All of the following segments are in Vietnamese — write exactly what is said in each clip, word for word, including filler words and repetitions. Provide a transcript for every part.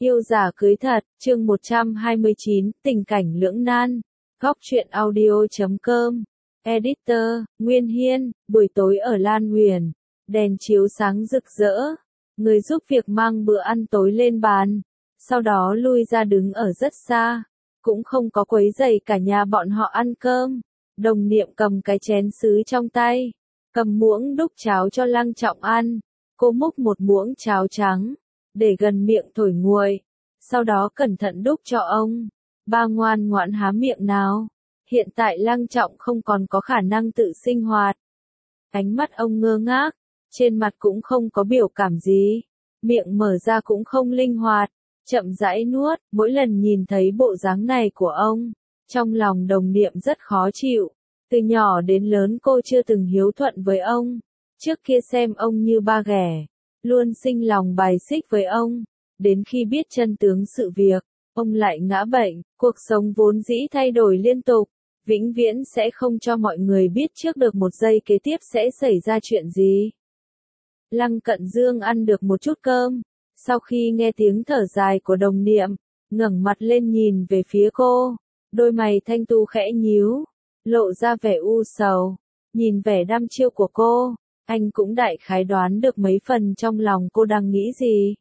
Yêu giả cưới thật, chương một trăm hai mươi chín, tình cảnh lưỡng nan. Góc truyện audio chấm com. Editor, Nguyên Hiên, buổi tối ở Lan Huyền. Đèn chiếu sáng rực rỡ. Người giúp việc mang bữa ăn tối lên bàn. Sau đó lui ra đứng ở rất xa. Cũng không có quấy rầy cả nhà bọn họ ăn cơm. Đồng Niệm cầm cái chén sứ trong tay. Cầm muỗng đúc cháo cho Lăng Trọng ăn. Cô múc một muỗng cháo trắng. Để gần miệng thổi nguội. Sau đó cẩn thận đúc cho ông. Ba ngoan ngoãn há miệng nào. Hiện tại Lăng Trọng không còn có khả năng tự sinh hoạt. Ánh mắt ông ngơ ngác. Trên mặt cũng không có biểu cảm gì. Miệng mở ra cũng không linh hoạt. Chậm rãi nuốt. Mỗi lần nhìn thấy bộ dáng này của ông. Trong lòng Đồng Niệm rất khó chịu. Từ nhỏ đến lớn cô chưa từng hiếu thuận với ông. Trước kia xem ông như ba ghẻ. Luôn sinh lòng bài xích với ông. Đến khi biết chân tướng sự việc, ông lại ngã bệnh, cuộc sống vốn dĩ thay đổi liên tục, vĩnh viễn sẽ không cho mọi người biết trước được một giây kế tiếp sẽ xảy ra chuyện gì. Lăng Cận Dương ăn được một chút cơm, sau khi nghe tiếng thở dài của Đồng Niệm, ngẩng mặt lên nhìn về phía cô, đôi mày thanh tu khẽ nhíu, lộ ra vẻ u sầu, nhìn vẻ đăm chiêu của cô. Anh cũng đại khái đoán được mấy phần trong lòng cô đang nghĩ gì.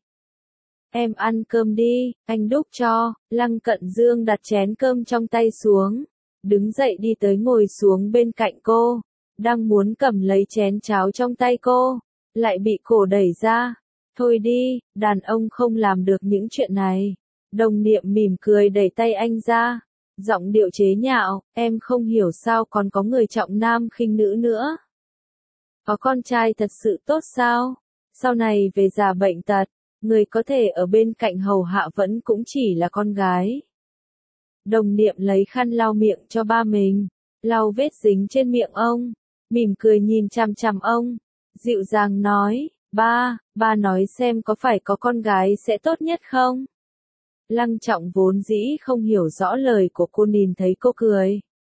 Em ăn cơm đi, anh đúc cho. Lăng Cận Dương đặt chén cơm trong tay xuống. Đứng dậy đi tới ngồi xuống bên cạnh cô. Đang muốn cầm lấy chén cháo trong tay cô. Lại bị cổ đẩy ra. Thôi đi, đàn ông không làm được những chuyện này. Đồng Niệm mỉm cười đẩy tay anh ra. Giọng điệu chế nhạo, em không hiểu sao còn có người trọng nam khinh nữ nữa. Có con trai thật sự tốt sao? Sau này về già bệnh tật, người có thể ở bên cạnh hầu hạ vẫn cũng chỉ là con gái. Đồng Niệm lấy khăn lau miệng cho ba mình, lau vết dính trên miệng ông, mỉm cười nhìn chằm chằm ông, dịu dàng nói, ba, ba nói xem có phải có con gái sẽ tốt nhất không? Lăng Trọng vốn dĩ không hiểu rõ lời của cô, nhìn thấy cô cười.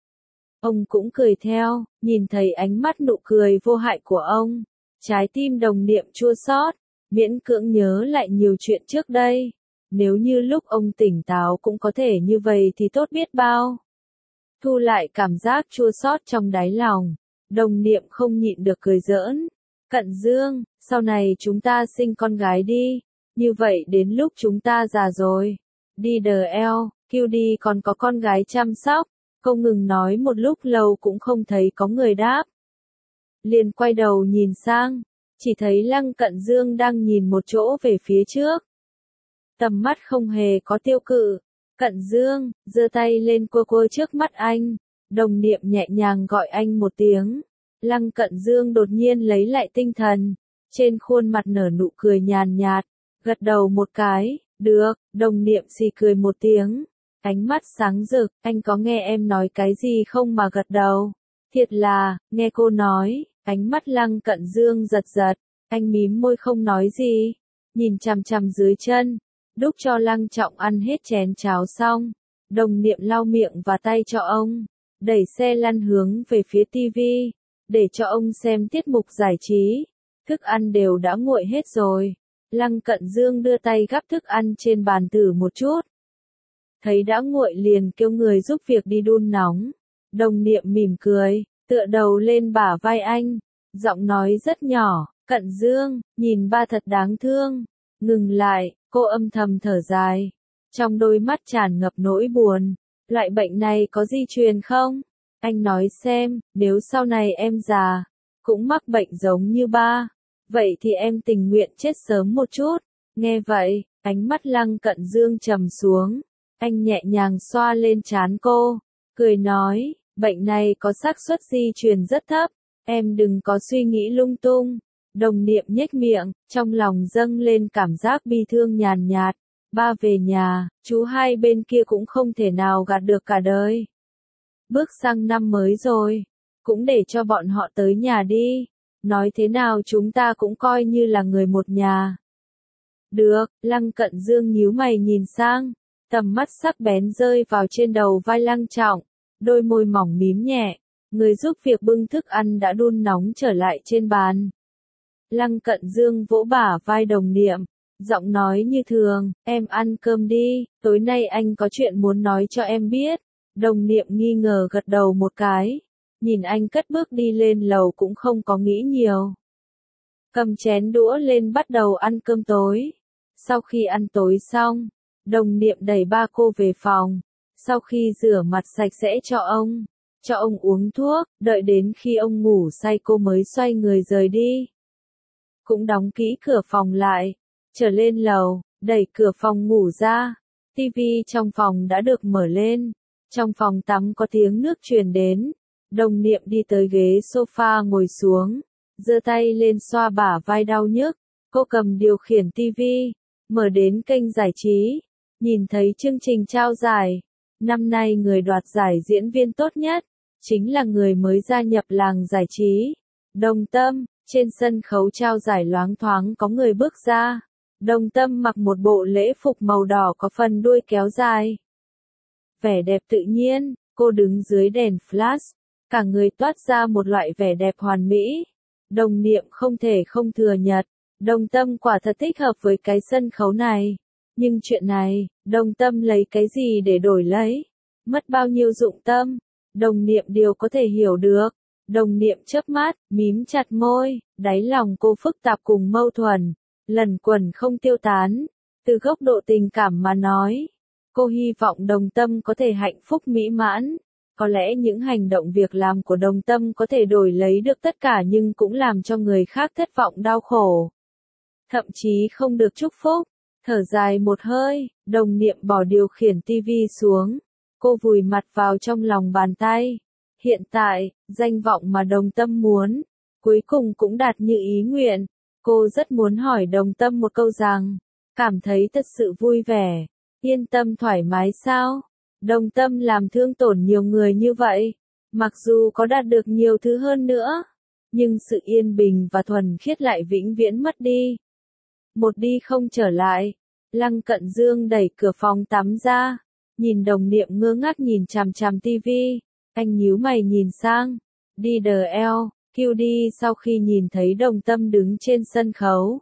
Ông cũng cười theo, nhìn thấy ánh mắt nụ cười vô hại của ông. Trái tim Đồng Niệm chua xót, miễn cưỡng nhớ lại nhiều chuyện trước đây. Nếu như lúc ông tỉnh táo cũng có thể như vậy thì tốt biết bao. Thu lại cảm giác chua xót trong đáy lòng. Đồng Niệm không nhịn được cười giỡn. Cận Dương, sau này chúng ta sinh con gái đi. Như vậy đến lúc chúng ta già rồi. Đi đờ eo, kêu đi còn có con gái chăm sóc. Cô ngừng nói một lúc lâu cũng không thấy có người đáp. Liền quay đầu nhìn sang, chỉ thấy Lăng Cận Dương đang nhìn một chỗ về phía trước. Tầm mắt không hề có tiêu cự. Cận Dương, giơ tay lên cua cua trước mắt anh. Đồng Niệm nhẹ nhàng gọi anh một tiếng. Lăng Cận Dương đột nhiên lấy lại tinh thần. Trên khuôn mặt nở nụ cười nhàn nhạt, gật đầu một cái, được. Đồng Niệm xì cười một tiếng. Ánh mắt sáng rực, anh có nghe em nói cái gì không mà gật đầu. Thiệt là, nghe cô nói, ánh mắt Lăng Cận Dương giật giật, anh mím môi không nói gì, nhìn chằm chằm dưới chân, đúc cho Lăng Trọng ăn hết chén cháo xong. Đồng Niệm lau miệng và tay cho ông, đẩy xe lăn hướng về phía tivi, để cho ông xem tiết mục giải trí. Thức ăn đều đã nguội hết rồi. Lăng Cận Dương đưa tay gắp thức ăn trên bàn thử một chút. Thấy đã nguội liền kêu người giúp việc đi đun nóng. Đồng Niệm mỉm cười, tựa đầu lên bả vai anh, giọng nói rất nhỏ, Cận Dương, nhìn ba thật đáng thương. Ngừng lại, cô âm thầm thở dài, trong đôi mắt tràn ngập nỗi buồn. Loại bệnh này có di truyền không? Anh nói xem, nếu sau này em già, cũng mắc bệnh giống như ba, vậy thì em tình nguyện chết sớm một chút. Nghe vậy, ánh mắt Lăng Cận Dương trầm xuống. Anh nhẹ nhàng xoa lên trán cô, cười nói, bệnh này có xác suất di truyền rất thấp, em đừng có suy nghĩ lung tung. Đồng Niệm nhếch miệng, trong lòng dâng lên cảm giác bi thương nhàn nhạt. Ba về nhà, chú hai bên kia cũng không thể nào gạt được cả đời. Bước sang năm mới rồi, cũng để cho bọn họ tới nhà đi. Nói thế nào chúng ta cũng coi như là người một nhà. Được, Lăng Cận Dương nhíu mày nhìn sang. Tầm mắt sắc bén rơi vào trên đầu vai Lăng Trọng, đôi môi mỏng mím nhẹ, người giúp việc bưng thức ăn đã đun nóng trở lại trên bàn. Lăng Cận Dương vỗ bả vai Đồng Niệm, Giọng nói như thường, em ăn cơm đi, tối nay anh có chuyện muốn nói cho em biết. Đồng Niệm nghi ngờ gật đầu một cái, nhìn anh cất bước đi lên lầu cũng không có nghĩ nhiều. Cầm chén đũa lên bắt đầu ăn cơm tối. Sau khi ăn tối xong, Đồng Niệm đẩy ba cô về phòng. Sau khi rửa mặt sạch sẽ cho ông, cho ông uống thuốc, đợi đến khi ông ngủ say cô mới xoay người rời đi. Cũng đóng kỹ cửa phòng lại, trở lên lầu, đẩy cửa phòng ngủ ra. Tivi trong phòng đã được mở lên. Trong phòng tắm có tiếng nước truyền đến. Đồng Niệm đi tới ghế sofa ngồi xuống, giơ tay lên xoa bả vai đau nhức. Cô cầm điều khiển tivi, mở đến kênh giải trí, nhìn thấy chương trình trao giải. Năm nay người đoạt giải diễn viên tốt nhất, chính là người mới gia nhập làng giải trí, Đồng Tâm. Trên sân khấu trao giải loáng thoáng có người bước ra. Đồng Tâm mặc một bộ lễ phục màu đỏ có phần đuôi kéo dài. Vẻ đẹp tự nhiên, cô đứng dưới đèn flash, cả người toát ra một loại vẻ đẹp hoàn mỹ. Đồng Niệm không thể không thừa nhận, Đồng Tâm quả thật thích hợp với cái sân khấu này. Nhưng chuyện này, Đồng Tâm lấy cái gì để đổi lấy? Mất bao nhiêu dụng tâm? Đồng Niệm điều có thể hiểu được. Đồng Niệm chớp mắt, mím chặt môi, đáy lòng cô phức tạp cùng mâu thuẫn, lẩn quẩn không tiêu tán. Từ góc độ tình cảm mà nói, cô hy vọng Đồng Tâm có thể hạnh phúc mỹ mãn. Có lẽ những hành động việc làm của Đồng Tâm có thể đổi lấy được tất cả nhưng cũng làm cho người khác thất vọng đau khổ. Thậm chí không được chúc phúc. Thở dài một hơi, Đồng Niệm bỏ điều khiển tivi xuống. Cô vùi mặt vào trong lòng bàn tay. Hiện tại, danh vọng mà Đồng Tâm muốn, cuối cùng cũng đạt như ý nguyện. Cô rất muốn hỏi Đồng Tâm một câu rằng, cảm thấy thật sự vui vẻ, yên tâm thoải mái sao? Đồng Tâm làm thương tổn nhiều người như vậy, mặc dù có đạt được nhiều thứ hơn nữa, nhưng sự yên bình và thuần khiết lại vĩnh viễn mất đi. Một đi không trở lại, Lăng Cận Dương đẩy cửa phòng tắm ra, nhìn Đồng Niệm ngơ ngác nhìn chằm chằm tivi, anh nhíu mày nhìn sang, đi đờ eo, kêu đi. Sau khi nhìn thấy Đồng Tâm đứng trên sân khấu,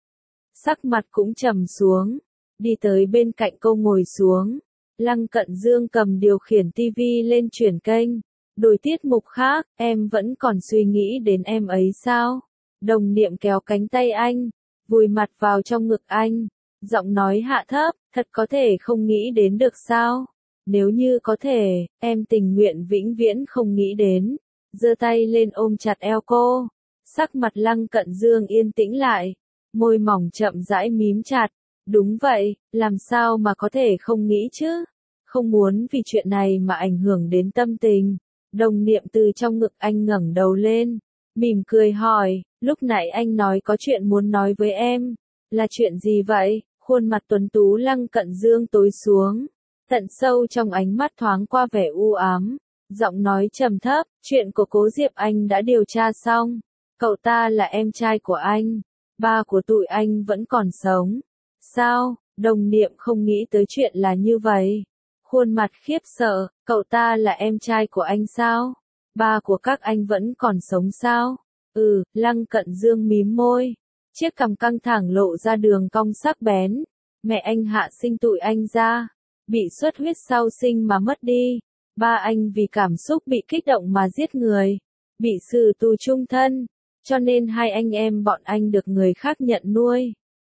sắc mặt cũng trầm xuống, đi tới bên cạnh cô ngồi xuống. Lăng Cận Dương cầm điều khiển tivi lên chuyển kênh, đổi tiết mục khác, em vẫn còn suy nghĩ đến em ấy sao? Đồng Niệm kéo cánh tay anh, vùi mặt vào trong ngực anh, giọng nói hạ thấp, thật có thể không nghĩ đến được sao? Nếu như có thể, em tình nguyện vĩnh viễn không nghĩ đến. Giơ tay lên ôm chặt eo cô. Sắc mặt Lăng Cận Dương yên tĩnh lại, môi mỏng chậm rãi mím chặt. Đúng vậy, làm sao mà có thể không nghĩ chứ? Không muốn vì chuyện này mà ảnh hưởng đến tâm tình. Đồng Niệm từ trong ngực anh ngẩng đầu lên, mỉm cười hỏi, lúc nãy anh nói có chuyện muốn nói với em. Là chuyện gì vậy? Khuôn mặt tuấn tú Lăng Cận Dương tối xuống, tận sâu trong ánh mắt thoáng qua vẻ u ám. Giọng nói trầm thấp, chuyện của Cố Diệp Anh đã điều tra xong. Cậu ta là em trai của anh. Ba của tụi anh vẫn còn sống. Sao? Đồng Niệm không nghĩ tới chuyện là như vậy. Khuôn mặt khiếp sợ, cậu ta là em trai của anh sao? Ba của các anh vẫn còn sống sao? Ừ, Lăng Cận Dương mím môi. Chiếc cằm căng thẳng lộ ra đường cong sắc bén. Mẹ anh hạ sinh tụi anh ra, bị xuất huyết sau sinh mà mất đi. Ba anh vì cảm xúc bị kích động mà giết người, bị xử tù chung thân, cho nên hai anh em bọn anh được người khác nhận nuôi.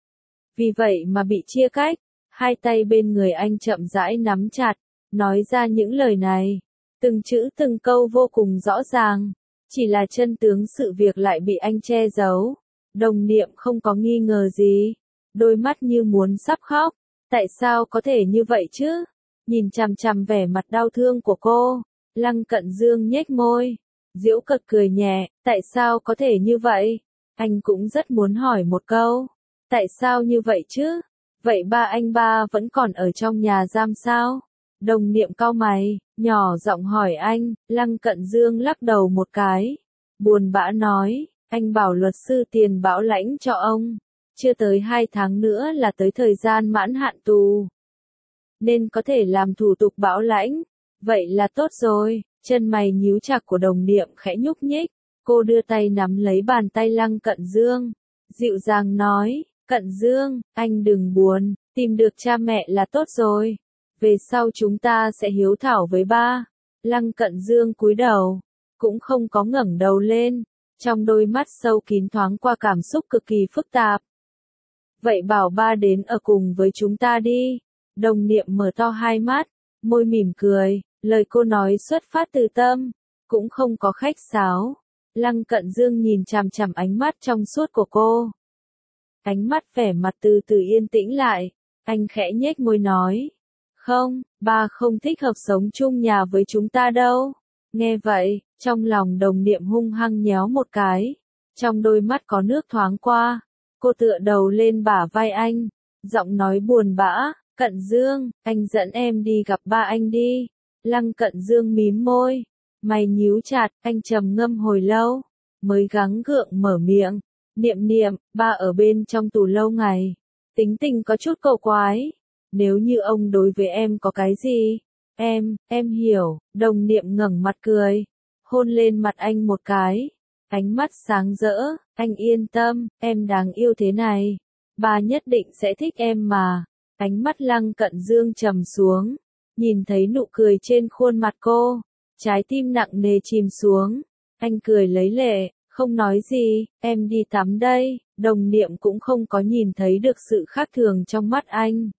Vì vậy mà bị chia cách. Hai tay bên người anh chậm rãi nắm chặt, nói ra những lời này. Từng chữ từng câu vô cùng rõ ràng. Chỉ là chân tướng sự việc lại bị anh che giấu. Đồng Niệm không có nghi ngờ gì. Đôi mắt như muốn sắp khóc. Tại sao có thể như vậy chứ? Nhìn chằm chằm vẻ mặt đau thương của cô, Lăng Cận Dương nhếch môi, giễu cợt cười nhẹ, tại sao có thể như vậy? Anh cũng rất muốn hỏi một câu, tại sao như vậy chứ? Vậy ba anh ba vẫn còn ở trong nhà giam sao? Đồng Niệm cau mày, nhỏ giọng hỏi anh. Lăng Cận Dương lắc đầu một cái, buồn bã nói, anh bảo luật sư tiền bảo lãnh cho ông, chưa tới hai tháng nữa là tới thời gian mãn hạn tù, nên có thể làm thủ tục bảo lãnh. Vậy là tốt rồi. Chân mày nhíu chặt của Đồng Niệm khẽ nhúc nhích, cô đưa tay nắm lấy bàn tay Lăng Cận Dương, dịu dàng nói, Cận Dương, anh đừng buồn, tìm được cha mẹ là tốt rồi. Về sau chúng ta sẽ hiếu thảo với ba. Lăng Cận Dương cúi đầu, cũng không có ngẩng đầu lên, trong đôi mắt sâu kín thoáng qua cảm xúc cực kỳ phức tạp. Vậy bảo ba đến ở cùng với chúng ta đi. Đồng Niệm mở to hai mắt, môi mỉm cười, lời cô nói xuất phát từ tâm, cũng không có khách sáo. Lăng Cận Dương nhìn chằm chằm ánh mắt trong suốt của cô. Ánh mắt vẻ mặt từ từ yên tĩnh lại, anh khẽ nhếch môi nói. Không, ba không thích hợp sống chung nhà với chúng ta đâu. Nghe vậy, trong lòng Đồng Niệm hung hăng nhéo một cái, trong đôi mắt có nước thoáng qua. Cô tựa đầu lên bả vai anh, giọng nói buồn bã, Cận Dương, anh dẫn em đi gặp ba anh đi. Lăng Cận Dương mím môi, mày nhíu chặt, anh trầm ngâm hồi lâu, mới gắng gượng mở miệng. Niệm Niệm, ba ở bên trong tù lâu ngày, tính tình có chút cầu quái. Nếu như ông đối với em có cái gì, em, em hiểu. Đồng Niệm ngẩng mặt cười, hôn lên mặt anh một cái, ánh mắt sáng rỡ, anh yên tâm, em đáng yêu thế này, ba nhất định sẽ thích em mà. Ánh mắt Lăng Cận Dương trầm xuống, nhìn thấy nụ cười trên khuôn mặt cô, trái tim nặng nề chìm xuống, anh cười lấy lệ, không nói gì, em đi tắm đây. Đồng Niệm cũng không có nhìn thấy được sự khác thường trong mắt anh.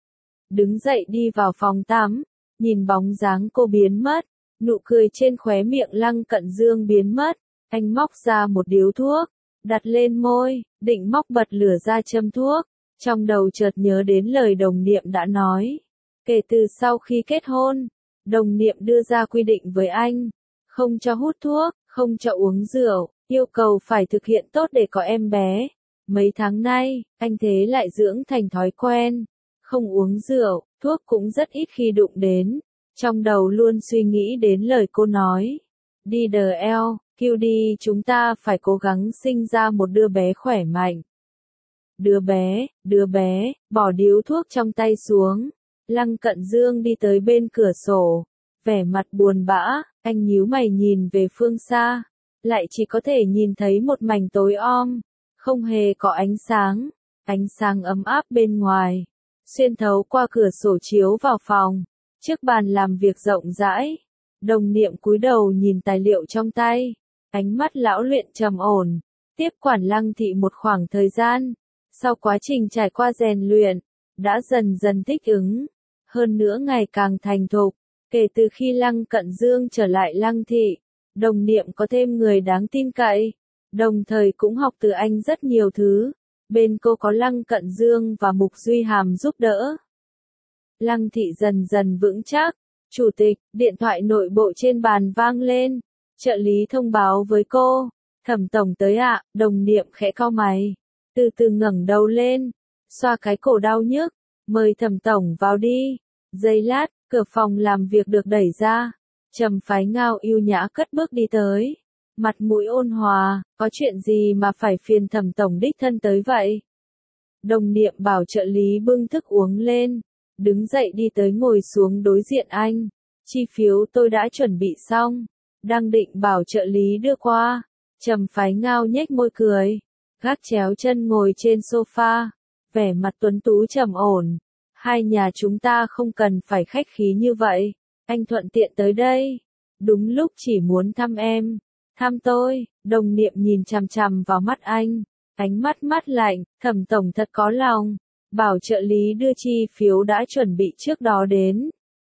Đứng dậy đi vào phòng tắm, nhìn bóng dáng cô biến mất, nụ cười trên khóe miệng Lăng Cận Dương biến mất, anh móc ra một điếu thuốc, đặt lên môi, định móc bật lửa ra châm thuốc, trong đầu chợt nhớ đến lời Đồng Niệm đã nói. Kể từ sau khi kết hôn, Đồng Niệm đưa ra quy định với anh, không cho hút thuốc, không cho uống rượu, yêu cầu phải thực hiện tốt để có em bé. Mấy tháng nay, anh thế lại dưỡng thành thói quen, không uống rượu, thuốc cũng rất ít khi đụng đến, trong đầu luôn suy nghĩ đến lời cô nói. Đi đờ eo, kêu đi, chúng ta phải cố gắng sinh ra một đứa bé khỏe mạnh. Đứa bé, đứa bé, bỏ điếu thuốc trong tay xuống. Lăng Cận Dương đi tới bên cửa sổ, vẻ mặt buồn bã, anh nhíu mày nhìn về phương xa, lại chỉ có thể nhìn thấy một mảnh tối om, không hề có ánh sáng, ánh sáng ấm áp bên ngoài, xuyên thấu qua cửa sổ chiếu vào phòng, trước bàn làm việc rộng rãi. Đồng Niệm cúi đầu nhìn tài liệu trong tay, ánh mắt lão luyện trầm ổn, tiếp quản Lăng thị một khoảng thời gian, sau quá trình trải qua rèn luyện, đã dần dần thích ứng, hơn nữa ngày càng thành thục. Kể từ khi Lăng Cận Dương trở lại Lăng thị, Đồng Niệm có thêm người đáng tin cậy, đồng thời cũng học từ anh rất nhiều thứ. Bên cô có Lăng Cận Dương và Mục Duy Hàm giúp đỡ. Lăng thị dần dần vững chắc. Chủ tịch, điện thoại nội bộ trên bàn vang lên. Trợ lý thông báo với cô. Thẩm tổng tới ạ. Đồng Niệm khẽ cau mày, từ từ ngẩng đầu lên, xoa cái cổ đau nhức. Mời Thẩm tổng vào đi. Giây lát, cửa phòng làm việc được đẩy ra. Trầm Phái Ngao yêu nhã cất bước đi tới, mặt mũi ôn hòa, có chuyện gì mà phải phiền Thẩm tổng đích thân tới vậy? Đồng Niệm bảo trợ lý bưng thức uống lên, đứng dậy đi tới ngồi xuống đối diện anh. Chi phiếu tôi đã chuẩn bị xong, đang định bảo trợ lý đưa qua. Trầm Phái Ngao nhếch môi cười, gác chéo chân ngồi trên sofa, vẻ mặt tuấn tú trầm ổn. Hai nhà chúng ta không cần phải khách khí như vậy, anh thuận tiện tới đây, đúng lúc chỉ muốn thăm em, thăm tôi. Đồng Niệm nhìn chằm chằm vào mắt anh, ánh mắt mát lạnh. Thẩm tổng thật có lòng, bảo trợ lý đưa chi phiếu đã chuẩn bị trước đó đến.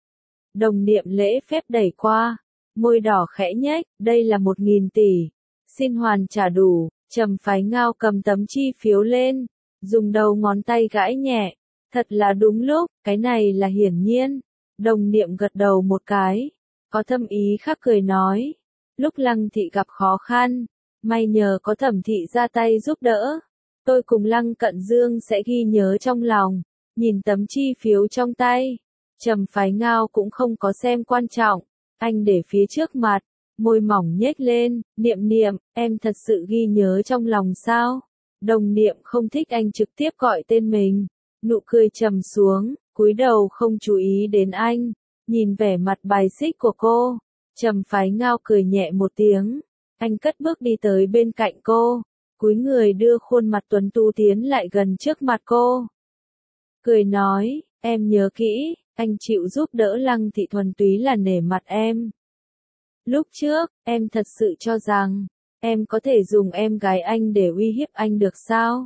Đồng Niệm lễ phép đẩy qua, môi đỏ khẽ nhếch, đây là một nghìn tỷ, xin hoàn trả đủ. Trầm Phái Ngao cầm tấm chi phiếu lên, dùng đầu ngón tay gãi nhẹ, thật là đúng lúc, cái này là hiển nhiên. Đồng Niệm gật đầu một cái, có thâm ý khác cười nói, lúc Lăng thị gặp khó khăn, may nhờ có Thẩm thị ra tay giúp đỡ, tôi cùng Lăng Cận Dương sẽ ghi nhớ trong lòng. Nhìn tấm chi phiếu trong tay, Trầm Phái Ngao cũng không có xem quan trọng, anh để phía trước mặt, môi mỏng nhếch lên. Niệm Niệm, em thật sự ghi nhớ trong lòng sao? Đồng Niệm không thích anh trực tiếp gọi tên mình, nụ cười trầm xuống, cúi đầu không chú ý đến anh, nhìn vẻ mặt bài xích của cô. Trầm Phái Ngao cười nhẹ một tiếng, anh cất bước đi tới bên cạnh cô, cúi người đưa khuôn mặt tuấn tú tiến lại gần trước mặt cô. Cười nói, em nhớ kỹ, anh chịu giúp đỡ Lăng Thị thuần túy là nể mặt em. Lúc trước, em thật sự cho rằng, em có thể dùng em gái anh để uy hiếp anh được sao?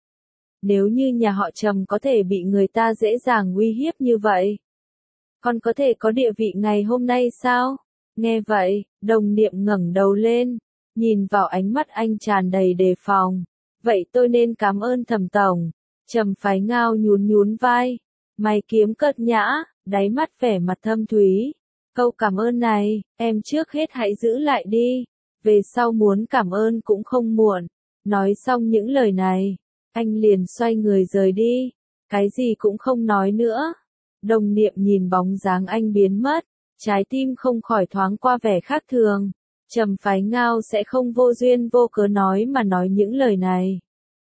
Nếu như nhà họ Trầm có thể bị người ta dễ dàng uy hiếp như vậy, còn có thể có địa vị ngày hôm nay sao? Nghe vậy, Đồng Niệm ngẩng đầu lên, nhìn vào ánh mắt anh tràn đầy đề phòng. Vậy tôi nên cảm ơn Thẩm tổng. Trầm Phái Ngao nhún nhún vai, mày kiếm cợt nhã, đáy mắt vẻ mặt thâm thúy. Câu cảm ơn này, em trước hết hãy giữ lại đi, về sau muốn cảm ơn cũng không muộn. Nói xong những lời này, anh liền xoay người rời đi, cái gì cũng không nói nữa. Đồng Niệm nhìn bóng dáng anh biến mất, trái tim không khỏi thoáng qua vẻ khác thường. Trầm Phái Ngao sẽ không vô duyên vô cớ nói mà nói những lời này.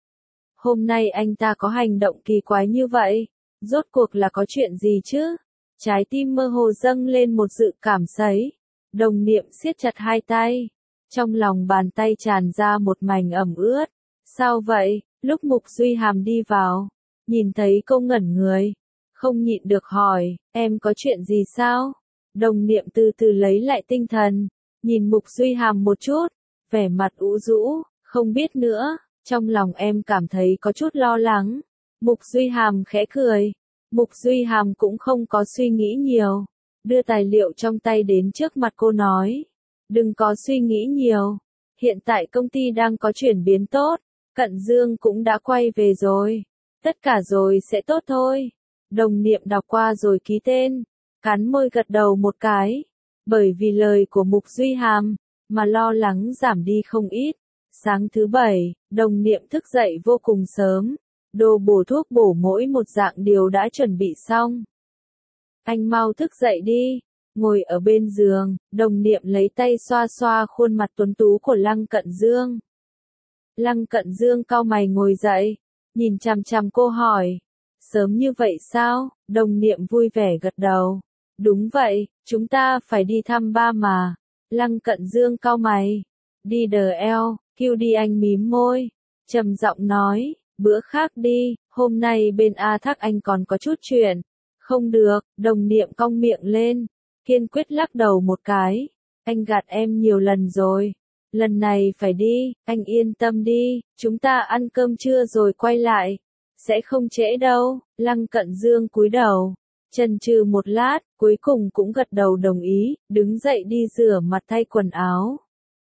Hôm nay anh ta có hành động kỳ quái như vậy, rốt cuộc là có chuyện gì chứ? Trái tim mơ hồ dâng lên một dự cảm sấy. Đồng Niệm siết chặt hai tay, trong lòng bàn tay tràn ra một mảnh ẩm ướt. Sao vậy? Lúc Mục Duy Hàm đi vào, nhìn thấy cô ngẩn người, không nhịn được hỏi, em có chuyện gì sao? Đồng Niệm từ từ lấy lại tinh thần, nhìn Mục Duy Hàm một chút, vẻ mặt ủ rũ, không biết nữa, trong lòng em cảm thấy có chút lo lắng. Mục Duy Hàm khẽ cười, Mục Duy Hàm cũng không có suy nghĩ nhiều, đưa tài liệu trong tay đến trước mặt cô nói, đừng có suy nghĩ nhiều, hiện tại công ty đang có chuyển biến tốt, Cận Dương cũng đã quay về rồi, tất cả rồi sẽ tốt thôi. Đồng Niệm đọc qua rồi ký tên, cắn môi gật đầu một cái, bởi vì lời của Mục Duy Hàm, mà lo lắng giảm đi không ít. Sáng thứ bảy, Đồng Niệm thức dậy vô cùng sớm, đồ bổ thuốc bổ mỗi một dạng đều đã chuẩn bị xong. Anh mau thức dậy đi, ngồi ở bên giường, Đồng Niệm lấy tay xoa xoa khuôn mặt tuấn tú của Lăng Cận Dương. Lăng Cận Dương cau mày ngồi dậy, nhìn chằm chằm cô hỏi, sớm như vậy sao? Đồng Niệm vui vẻ gật đầu. Đúng vậy, chúng ta phải đi thăm ba mà. Lăng Cận Dương cau mày. Đi đờ eo, kêu đi anh mím môi. Trầm giọng nói, bữa khác đi, hôm nay bên A Thác anh còn có chút chuyện. Không được, Đồng Niệm cong miệng lên, kiên quyết lắc đầu một cái. Anh gạt em nhiều lần rồi. Lần này phải đi, anh yên tâm đi, chúng ta ăn cơm trưa rồi quay lại. Sẽ không trễ đâu. Lăng Cận Dương cúi đầu, chần chừ một lát, cuối cùng cũng gật đầu đồng ý, đứng dậy đi rửa mặt thay quần áo.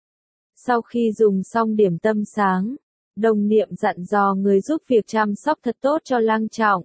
Sau khi dùng xong điểm tâm sáng, Đồng Niệm dặn dò người giúp việc chăm sóc thật tốt cho Lăng Trọng.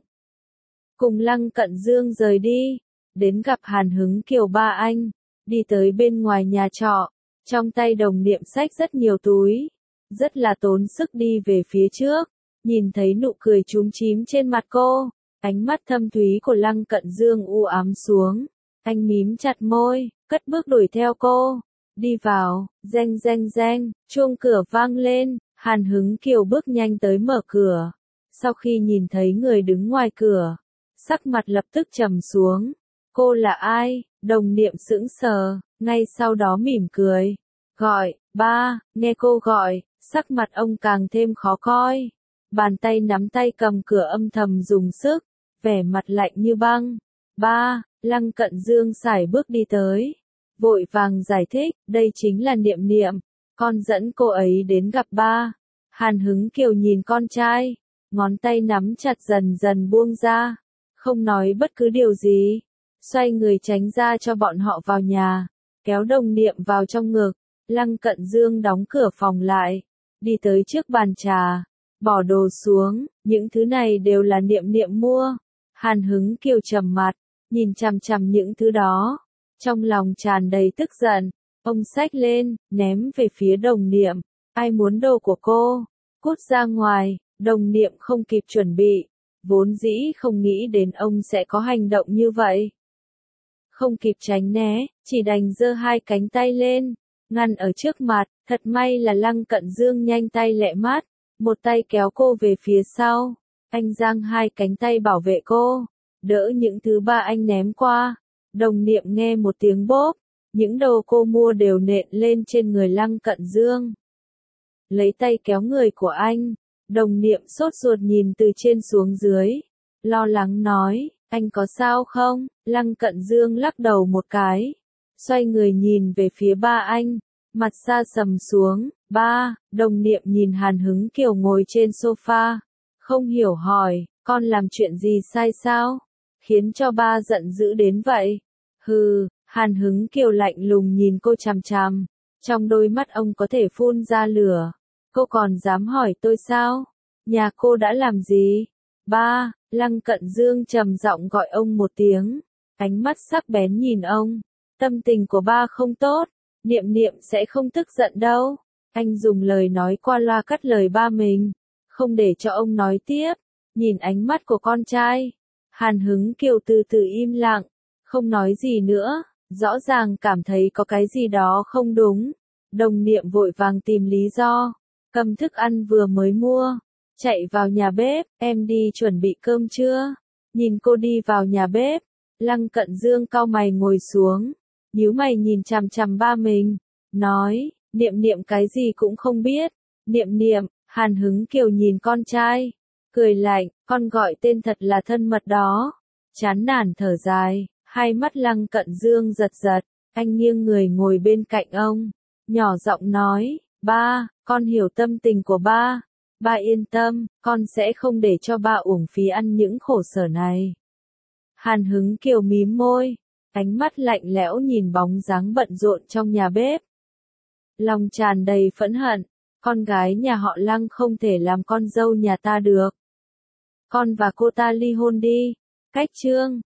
Cùng Lăng Cận Dương rời đi, đến gặp Hàn Hứng Kiều ba anh, đi tới bên ngoài nhà trọ, trong tay Đồng Niệm xách rất nhiều túi, rất là tốn sức đi về phía trước, nhìn thấy nụ cười chúm chím trên mặt cô, ánh mắt thâm thúy của Lăng Cận Dương u ám xuống, anh mím chặt môi, cất bước đuổi theo cô, đi vào, reng reng reng, chuông cửa vang lên, Hàn Hứng Kiều bước nhanh tới mở cửa, sau khi nhìn thấy người đứng ngoài cửa, sắc mặt lập tức trầm xuống, cô là ai? Đồng Niệm sững sờ, ngay sau đó mỉm cười, gọi, ba. Nghe cô gọi, sắc mặt ông càng thêm khó coi, bàn tay nắm tay cầm cửa âm thầm dùng sức, vẻ mặt lạnh như băng. Ba. Lăng Cận Dương sải bước đi tới, vội vàng giải thích, đây chính là Niệm Niệm, con dẫn cô ấy đến gặp ba. Hàn Hứng Kiều nhìn con trai, ngón tay nắm chặt dần dần buông ra, không nói bất cứ điều gì, xoay người tránh ra cho bọn họ vào nhà, kéo Đồng Niệm vào trong ngực. Lăng Cận Dương đóng cửa phòng lại, đi tới trước bàn trà, bỏ đồ xuống, những thứ này đều là Niệm Niệm mua. Hàn Hứng Kiều trầm mặt, nhìn chằm chằm những thứ đó, trong lòng tràn đầy tức giận, ông xách lên, ném về phía Đồng Niệm, ai muốn đồ của cô, cút ra ngoài. Đồng Niệm không kịp chuẩn bị, vốn dĩ không nghĩ đến ông sẽ có hành động như vậy. Không kịp tránh né, chỉ đành giơ hai cánh tay lên, ngăn ở trước mặt, thật may là Lăng Cận Dương nhanh tay lẹ mắt, một tay kéo cô về phía sau, anh giang hai cánh tay bảo vệ cô, đỡ những thứ ba anh ném qua. Đồng Niệm nghe một tiếng bốp, những đồ cô mua đều nện lên trên người Lăng Cận Dương. lấy tay kéo người của anh. Đồng Niệm sốt ruột nhìn từ trên xuống dưới, lo lắng nói, anh có sao không? Lăng Cận Dương lắc đầu một cái, xoay người nhìn về phía ba anh, mặt xa sầm xuống. Ba, Đồng Niệm nhìn Hàn Hứng Kiều ngồi trên sofa, không hiểu hỏi, con làm chuyện gì sai sao? Khiến cho ba giận dữ đến vậy? Hừ, Hàn Hứng Kiều lạnh lùng nhìn cô chằm chằm, trong đôi mắt ông có thể phun ra lửa. Cô còn dám hỏi tôi sao? Nhà cô đã làm gì? Ba, Lăng Cận Dương trầm giọng gọi ông một tiếng, ánh mắt sắc bén nhìn ông. Tâm tình của ba không tốt, Niệm Niệm sẽ không tức giận đâu. Anh dùng lời nói qua loa cắt lời ba mình, không để cho ông nói tiếp. Nhìn ánh mắt của con trai, Hàn Hứng Kiều từ từ im lặng, không nói gì nữa, rõ ràng cảm thấy có cái gì đó không đúng. Đồng Niệm vội vàng tìm lý do, cầm thức ăn vừa mới mua, chạy vào nhà bếp, em đi chuẩn bị cơm chưa? Nhìn cô đi vào nhà bếp, Lăng Cận Dương cau mày ngồi xuống, nhíu mày nhìn chằm chằm ba mình, nói, Niệm Niệm cái gì cũng không biết. Niệm Niệm, Hàn Hứng Kiều nhìn con trai, cười lạnh, con gọi tên thật là thân mật đó. Chán nản thở dài, hai mắt Lăng Cận Dương giật giật, anh nghiêng người ngồi bên cạnh ông, nhỏ giọng nói, ba, con hiểu tâm tình của ba. Ba yên tâm, con sẽ không để cho ba uổng phí ăn những khổ sở này. Hàn Hứng Kiều mím môi, ánh mắt lạnh lẽo nhìn bóng dáng bận rộn trong nhà bếp. Lòng tràn đầy phẫn hận, con gái nhà họ Lăng không thể làm con dâu nhà ta được. Con và cô ta ly hôn đi. Cách chương